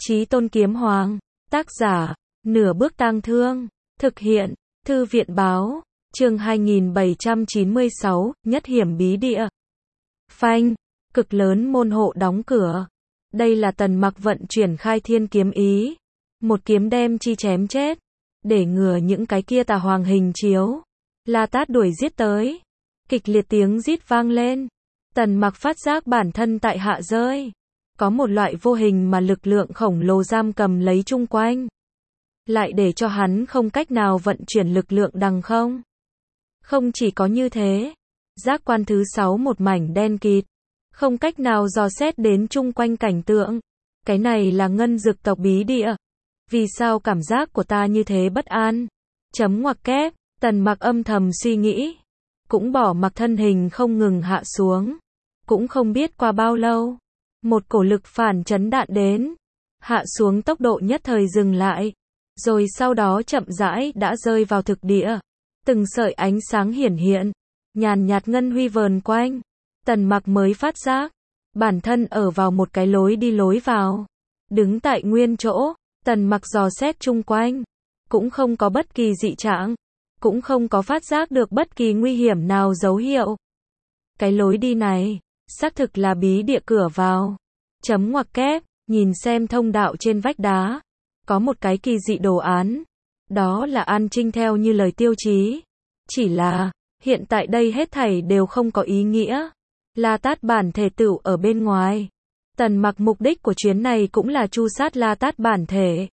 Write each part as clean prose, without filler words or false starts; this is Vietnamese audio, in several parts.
Chí Tôn Kiếm Hoàng. Tác giả, Nửa Bước Tang Thương. Thực hiện, Thư viện báo. Chương 2796, Nhất Hiểm Bí Địa. Phanh, cực lớn môn hộ đóng cửa. Đây là Tần Mặc vận chuyển khai thiên kiếm ý. Một kiếm đem chi chém chết. Để ngừa những cái kia tà hoàng hình chiếu. La Tát đuổi giết tới. Kịch liệt tiếng rít vang lên. Tần Mặc phát giác bản thân tại hạ rơi. Có một loại vô hình mà lực lượng khổng lồ giam cầm lấy chung quanh. Lại để cho hắn không cách nào vận chuyển lực lượng đằng không. Không chỉ có như thế. Giác quan thứ 6 một mảnh đen kịt. Không cách nào dò xét đến chung quanh cảnh tượng. Cái này là ngân dực tộc bí địa. Vì sao cảm giác của ta như thế bất an? Chấm ngoặc kép, Tần Mặc âm thầm suy nghĩ. Cũng bỏ mặc thân hình không ngừng hạ xuống. Cũng không biết qua bao lâu. Một cổ lực phản chấn đạn đến. Hạ xuống tốc độ nhất thời dừng lại. Rồi sau đó chậm rãi đã rơi vào thực địa. Từng sợi ánh sáng hiển hiện. Nhàn nhạt ngân huy vờn quanh. Tần Mặc mới phát giác. Bản thân ở vào một cái lối đi lối vào. Đứng tại nguyên chỗ. Tần Mặc dò xét chung quanh. Cũng không có bất kỳ dị trạng. Cũng không có phát giác được bất kỳ nguy hiểm nào dấu hiệu. Cái lối đi này, xác thực là bí địa cửa vào. Chấm ngoặc kép, nhìn xem thông đạo trên vách đá. Có một cái kỳ dị đồ án. Đó là An Trinh theo như lời tiêu chí. Chỉ là, hiện tại đây hết thảy đều không có ý nghĩa. La Tát bản thể tựu ở bên ngoài. Tần Mặc mục đích của chuyến này cũng là tru sát La Tát bản thể.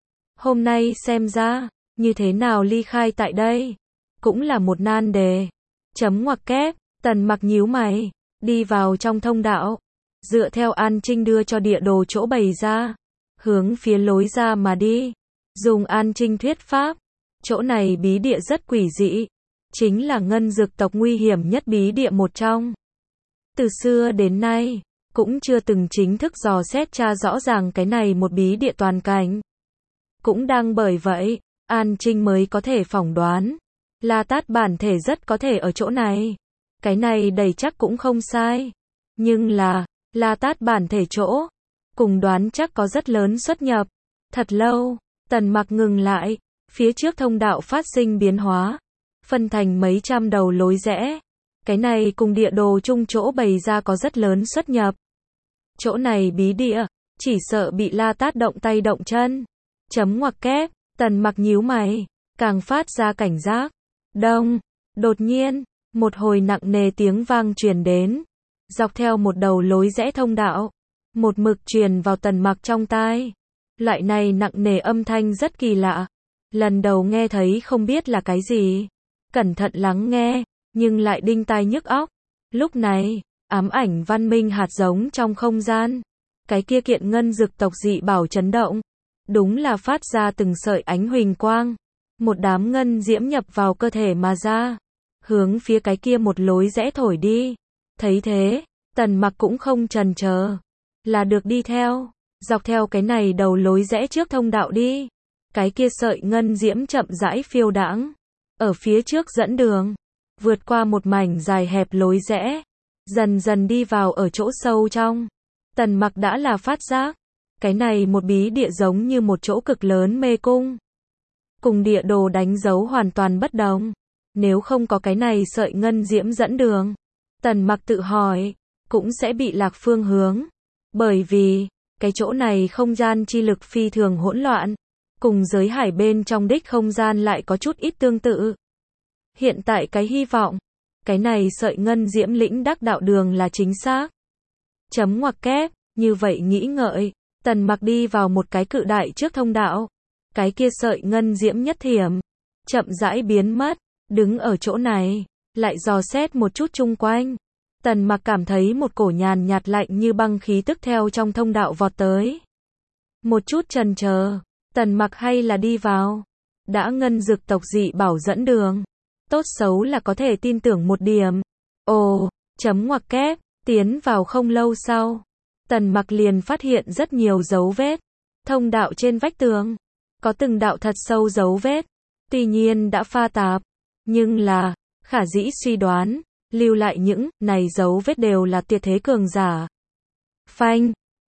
Hôm nay xem ra, như thế nào ly khai tại đây, cũng là một nan đề. Chấm ngoặc kép, Tần Mặc nhíu mày, đi vào trong thông đạo. Dựa theo An Trinh đưa cho địa đồ chỗ bày ra. Hướng phía lối ra mà đi. Dùng An Trinh thuyết pháp. Chỗ này bí địa rất quỷ dị. Chính là ngân dực tộc nguy hiểm nhất bí địa một trong. Từ xưa đến nay, cũng chưa từng chính thức dò xét tra rõ ràng cái này một bí địa toàn cảnh. Cũng đang bởi vậy, An Trinh mới có thể phỏng đoán. La Tát bản thể rất có thể ở chỗ này. Cái này đầy chắc cũng không sai. Nhưng là, La Tát bản thể chỗ, cùng đoán chắc có rất lớn xuất nhập. Thật lâu, Tần Mặc ngừng lại, phía trước thông đạo phát sinh biến hóa. Phân thành mấy trăm đầu lối rẽ. Cái này cùng địa đồ chung chỗ bày ra có rất lớn xuất nhập. Chỗ này bí địa, chỉ sợ bị La Tát động tay động chân. Chấm ngoặc kép, Tần Mặc nhíu mày, càng phát ra cảnh giác. Đông, đột nhiên, một hồi nặng nề tiếng vang truyền đến. Dọc theo một đầu lối rẽ thông đạo, một mực truyền vào Tần Mặc trong tai. Loại này nặng nề âm thanh rất kỳ lạ. Lần đầu nghe thấy không biết là cái gì. Cẩn thận lắng nghe, nhưng lại đinh tai nhức óc. Lúc này, ám ảnh văn minh hạt giống trong không gian. Cái kia kiện ngân dực tộc dị bảo chấn động. Đúng là phát ra từng sợi ánh huỳnh quang. Một đám ngân diễm nhập vào cơ thể mà ra. Hướng phía cái kia một lối rẽ thổi đi. Thấy thế, Tần Mặc cũng không chần chờ. Là được đi theo. Dọc theo cái này đầu lối rẽ trước thông đạo đi. Cái kia sợi ngân diễm chậm rãi phiêu đãng. Ở phía trước dẫn đường. Vượt qua một mảnh dài hẹp lối rẽ. Dần dần đi vào ở chỗ sâu trong. Tần Mặc đã là phát giác. Cái này một bí địa giống như một chỗ cực lớn mê cung. Cùng địa đồ đánh dấu hoàn toàn bất đồng. Nếu không có cái này sợi ngân diễm dẫn đường. Tần Mặc tự hỏi. Cũng sẽ bị lạc phương hướng. Bởi vì, cái chỗ này không gian chi lực phi thường hỗn loạn. Cùng giới hải bên trong đích không gian lại có chút ít tương tự. Hiện tại cái hy vọng. Cái này sợi ngân diễm lĩnh đắc đạo đường là chính xác. Chấm ngoặc kép, như vậy nghĩ ngợi. Tần Mặc đi vào một cái cự đại trước thông đạo. Cái kia sợi ngân diễm nhất thiểm. Chậm rãi biến mất. Đứng ở chỗ này. Lại dò xét một chút chung quanh. Tần Mặc cảm thấy một cổ nhàn nhạt lạnh như băng khí tức theo trong thông đạo vọt tới. Một chút chần chờ. Tần Mặc hay là đi vào. Đã ngân dực tộc dị bảo dẫn đường. Tốt xấu là có thể tin tưởng một điểm. Ồ, chấm ngoặc kép, tiến vào không lâu sau. Tần Mặc liền phát hiện rất nhiều dấu vết. Thông đạo trên vách tường. Có từng đạo thật sâu dấu vết. Tuy nhiên đã pha tạp. Nhưng là, khả dĩ suy đoán. Lưu lại những này dấu vết đều là tuyệt thế cường giả. Phanh,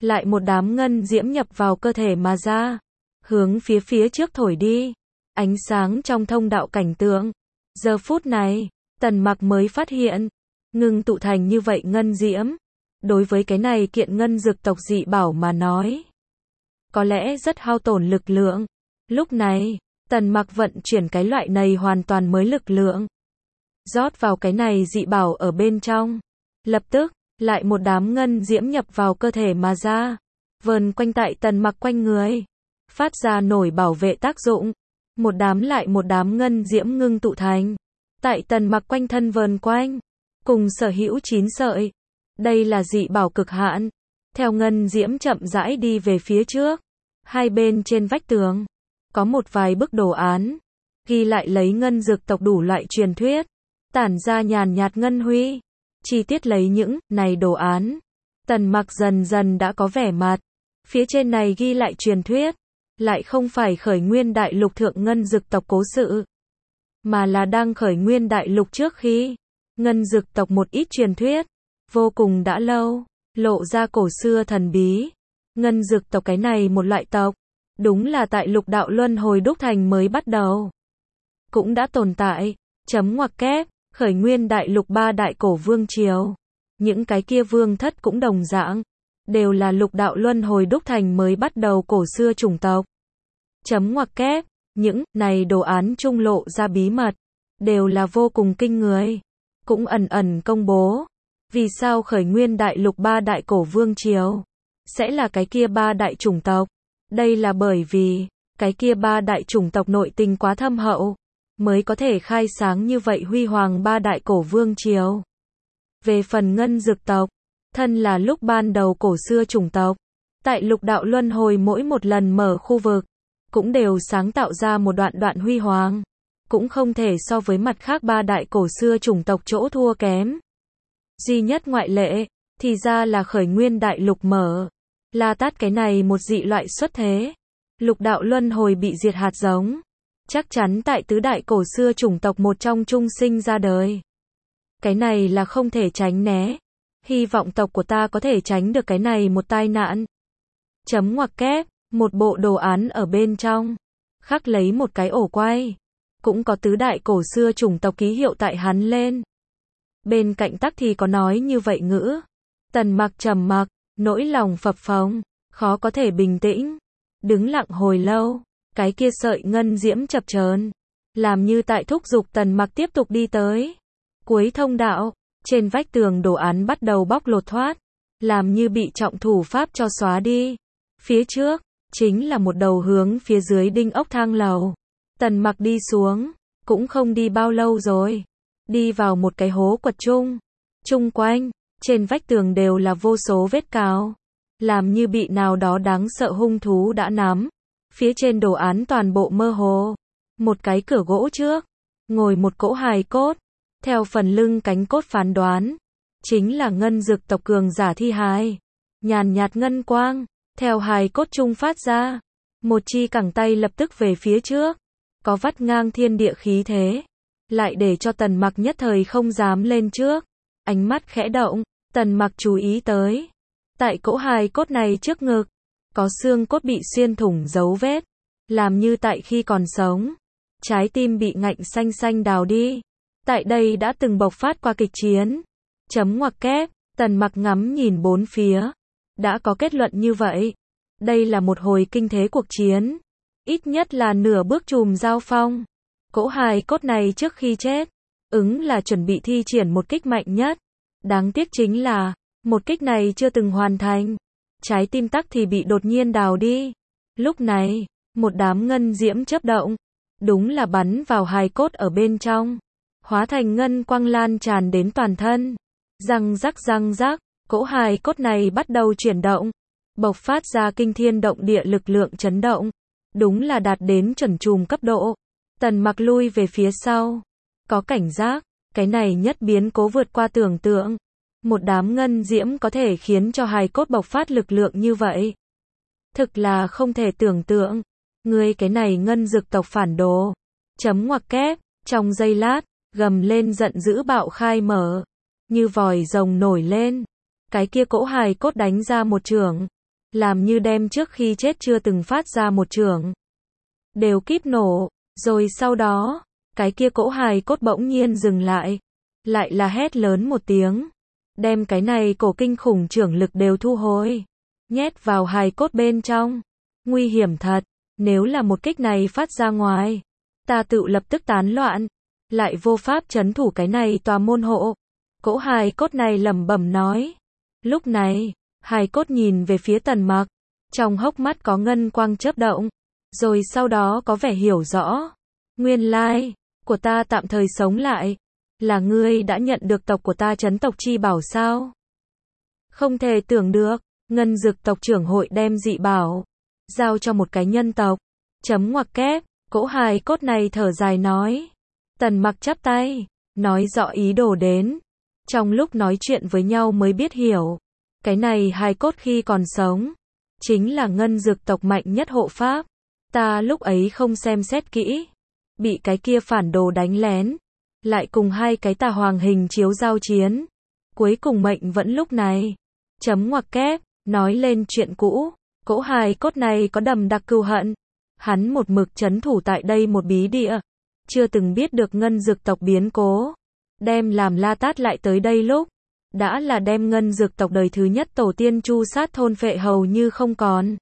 lại một đám ngân diễm nhập vào cơ thể mà ra, hướng phía trước thổi đi. Ánh sáng trong thông đạo cảnh tượng. Giờ phút này, Tần Mặc mới phát hiện, ngưng tụ thành như vậy ngân diễm, đối với cái này kiện ngân dược tộc dị bảo mà nói, có lẽ rất hao tổn lực lượng. Lúc này, Tần Mặc vận chuyển cái loại này hoàn toàn mới lực lượng, rót vào cái này dị bảo ở bên trong. Lập tức, lại một đám ngân diễm nhập vào cơ thể mà ra, vờn quanh tại Tần Mặc quanh người, phát ra nổi bảo vệ tác dụng. Một đám lại một đám ngân diễm ngưng tụ thành, tại Tần Mặc quanh thân vờn quanh, cùng sở hữu 9 sợi. Đây là dị bảo cực hạn. Theo ngân diễm chậm rãi đi về phía trước, hai bên trên vách tường, có một vài bức đồ án, ghi lại lấy ngân dược tộc đủ loại truyền thuyết, tản ra nhàn nhạt ngân huy. Chi tiết lấy những này đồ án, Tần Mặc dần dần đã có vẻ mặt. Phía trên này ghi lại truyền thuyết, lại không phải khởi nguyên đại lục thượng ngân dược tộc cố sự, mà là đang khởi nguyên đại lục trước khi ngân dược tộc một ít truyền thuyết, vô cùng đã lâu, lộ ra cổ xưa thần bí. Ngân dược tộc cái này một loại tộc, đúng là tại lục đạo luân hồi đúc thành mới bắt đầu, cũng đã tồn tại. Chấm ngoặc kép, khởi nguyên đại lục 3 đại cổ vương triều, những cái kia vương thất cũng đồng dạng, đều là lục đạo luân hồi đúc thành mới bắt đầu cổ xưa chủng tộc. Chấm ngoặc kép, những này đồ án trung lộ ra bí mật, đều là vô cùng kinh người, cũng ẩn ẩn công bố. Vì sao khởi nguyên đại lục 3 đại cổ vương triều sẽ là cái kia 3 đại chủng tộc? Đây là bởi vì cái kia 3 đại chủng tộc nội tình quá thâm hậu, mới có thể khai sáng như vậy huy hoàng 3 đại cổ vương triều. Về phần ngân dược tộc, thân là lúc ban đầu cổ xưa chủng tộc, tại lục đạo luân hồi mỗi một lần mở khu vực, cũng đều sáng tạo ra một đoạn đoạn huy hoàng, cũng không thể so với mặt khác 3 đại cổ xưa chủng tộc chỗ thua kém. Duy nhất ngoại lệ, thì ra là khởi nguyên đại lục mở, La Tát cái này một dị loại xuất thế. Lục đạo luân hồi bị diệt hạt giống, chắc chắn tại tứ đại cổ xưa chủng tộc một trong trung sinh ra đời. Cái này là không thể tránh né. Hy vọng tộc của ta có thể tránh được cái này một tai nạn. Chấm ngoặc kép, một bộ đồ án ở bên trong, khắc lấy một cái ổ quay, cũng có tứ đại cổ xưa chủng tộc ký hiệu tại hắn lên. Bên cạnh tắc thì có nói như vậy ngữ. Tần Mặc trầm mặc, nỗi lòng phập phồng, khó có thể bình tĩnh, đứng lặng hồi lâu. Cái kia sợi ngân diễm chập chờn, làm như tại thúc giục Tần Mặc tiếp tục đi tới. Cuối thông đạo, trên vách tường đồ án bắt đầu bóc lột thoát, làm như bị trọng thủ pháp cho xóa đi. Phía trước, chính là một đầu hướng phía dưới đinh ốc thang lầu. Tần Mặc đi xuống, cũng không đi bao lâu rồi, đi vào một cái hố quật chung. Chung quanh, trên vách tường đều là vô số vết cào, làm như bị nào đó đáng sợ hung thú đã nắm. Phía trên đồ án toàn bộ mơ hồ. Một cái cửa gỗ trước, ngồi một cỗ hài cốt. Theo phần lưng cánh cốt phán đoán, chính là ngân dược tộc cường giả thi hài. Nhàn nhạt ngân quang, theo hài cốt trung phát ra. Một chi cẳng tay lập tức về phía trước, có vắt ngang thiên địa khí thế, lại để cho Tần Mặc nhất thời không dám lên trước. Ánh mắt khẽ động, Tần Mặc chú ý tới, tại cỗ hài cốt này trước ngực, có xương cốt bị xuyên thủng dấu vết, làm như tại khi còn sống, trái tim bị ngạnh xanh xanh đào đi. Tại đây đã từng bộc phát qua kịch chiến. Chấm ngoặc kép, Tần Mặc ngắm nhìn bốn phía, đã có kết luận như vậy. Đây là một hồi kinh thế cuộc chiến, ít nhất là nửa bước chùm giao phong. Cỗ hài cốt này trước khi chết, là chuẩn bị thi triển một kích mạnh nhất. Đáng tiếc chính là, một kích này chưa từng hoàn thành. Trái tim tắc thì bị đột nhiên đào đi. Lúc này, một đám ngân diễm chớp động, đúng là bắn vào hài cốt ở bên trong, hóa thành ngân quang lan tràn đến toàn thân. Răng rắc, cỗ hài cốt này bắt đầu chuyển động, bộc phát ra kinh thiên động địa lực lượng chấn động, đúng là đạt đến chuẩn chùm cấp độ. Tần Mặc lui về phía sau, có cảnh giác, cái này nhất biến cố vượt qua tưởng tượng. Một đám ngân diễm có thể khiến cho hài cốt bộc phát lực lượng như vậy, thực là không thể tưởng tượng. Ngươi cái này ngân dược tộc phản đồ. Chấm ngoặc kép, trong giây lát, gầm lên giận dữ bạo khai mở, như vòi rồng nổi lên. Cái kia cỗ hài cốt đánh ra một chưởng, làm như đem trước khi chết chưa từng phát ra một chưởng. Đều kíp nổ, rồi sau đó, cái kia cỗ hài cốt bỗng nhiên dừng lại. Lại là hét lớn một tiếng. Đem cái này cổ kinh khủng chưởng lực đều thu hồi. Nhét vào hài cốt bên trong. Nguy hiểm thật, nếu là một kích này phát ra ngoài. Ta tự lập tức tán loạn. Lại vô pháp trấn thủ cái này tòa môn hộ. Cỗ hài cốt này lẩm bẩm nói. Lúc này, hài cốt nhìn về phía Tần Mặc. Trong hốc mắt có ngân quang chớp động. Rồi sau đó có vẻ hiểu rõ. Nguyên lai, của ta tạm thời sống lại. Là ngươi đã nhận được tộc của ta trấn tộc chi bảo sao? Không thể tưởng được, ngân dược tộc trưởng hội đem dị bảo. Giao cho một cái nhân tộc. Chấm ngoặc kép, cỗ hài cốt này thở dài nói. Tần Mặc chắp tay, nói rõ ý đồ đến. Trong lúc nói chuyện với nhau mới biết hiểu. Cái này hài cốt khi còn sống. Chính là ngân dược tộc mạnh nhất hộ pháp. Ta lúc ấy không xem xét kỹ. Bị cái kia phản đồ đánh lén. Lại cùng hai cái tà hoàng hình chiếu giao chiến. Cuối cùng mệnh vẫn lúc này. Chấm ngoặc kép, nói lên chuyện cũ. Cỗ hài cốt này có đầm đặc cừu hận. Hắn một mực trấn thủ tại đây một bí địa. Chưa từng biết được ngân dược tộc biến cố. Đem làm La Tát lại tới đây lúc. Đã là đem ngân dược tộc đời thứ nhất tổ tiên chu sát thôn phệ hầu như không còn.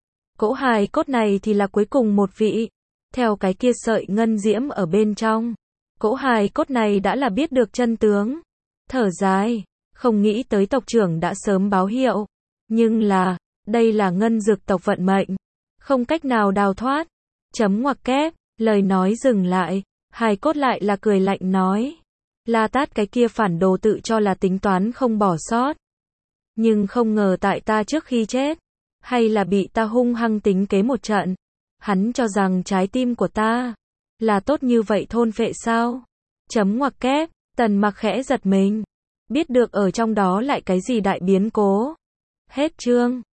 Cỗ hài cốt này thì là cuối cùng một vị. Theo cái kia sợi ngân diễm ở bên trong. Cỗ hài cốt này đã là biết được chân tướng. Thở dài, không nghĩ tới tộc trưởng đã sớm báo hiệu. Nhưng là, đây là ngân dược tộc vận mệnh. Không cách nào đào thoát. Chấm ngoặc kép, lời nói dừng lại. Hài cốt lại là cười lạnh nói. La Tát cái kia phản đồ tự cho là tính toán không bỏ sót. Nhưng không ngờ tại ta trước khi chết. Hay là bị ta hung hăng tính kế một trận. Hắn cho rằng trái tim của ta là tốt như vậy thôn phệ sao? Chấm ngoặc kép, Tần Mặc khẽ giật mình. Biết được ở trong đó lại cái gì đại biến cố. Hết chương.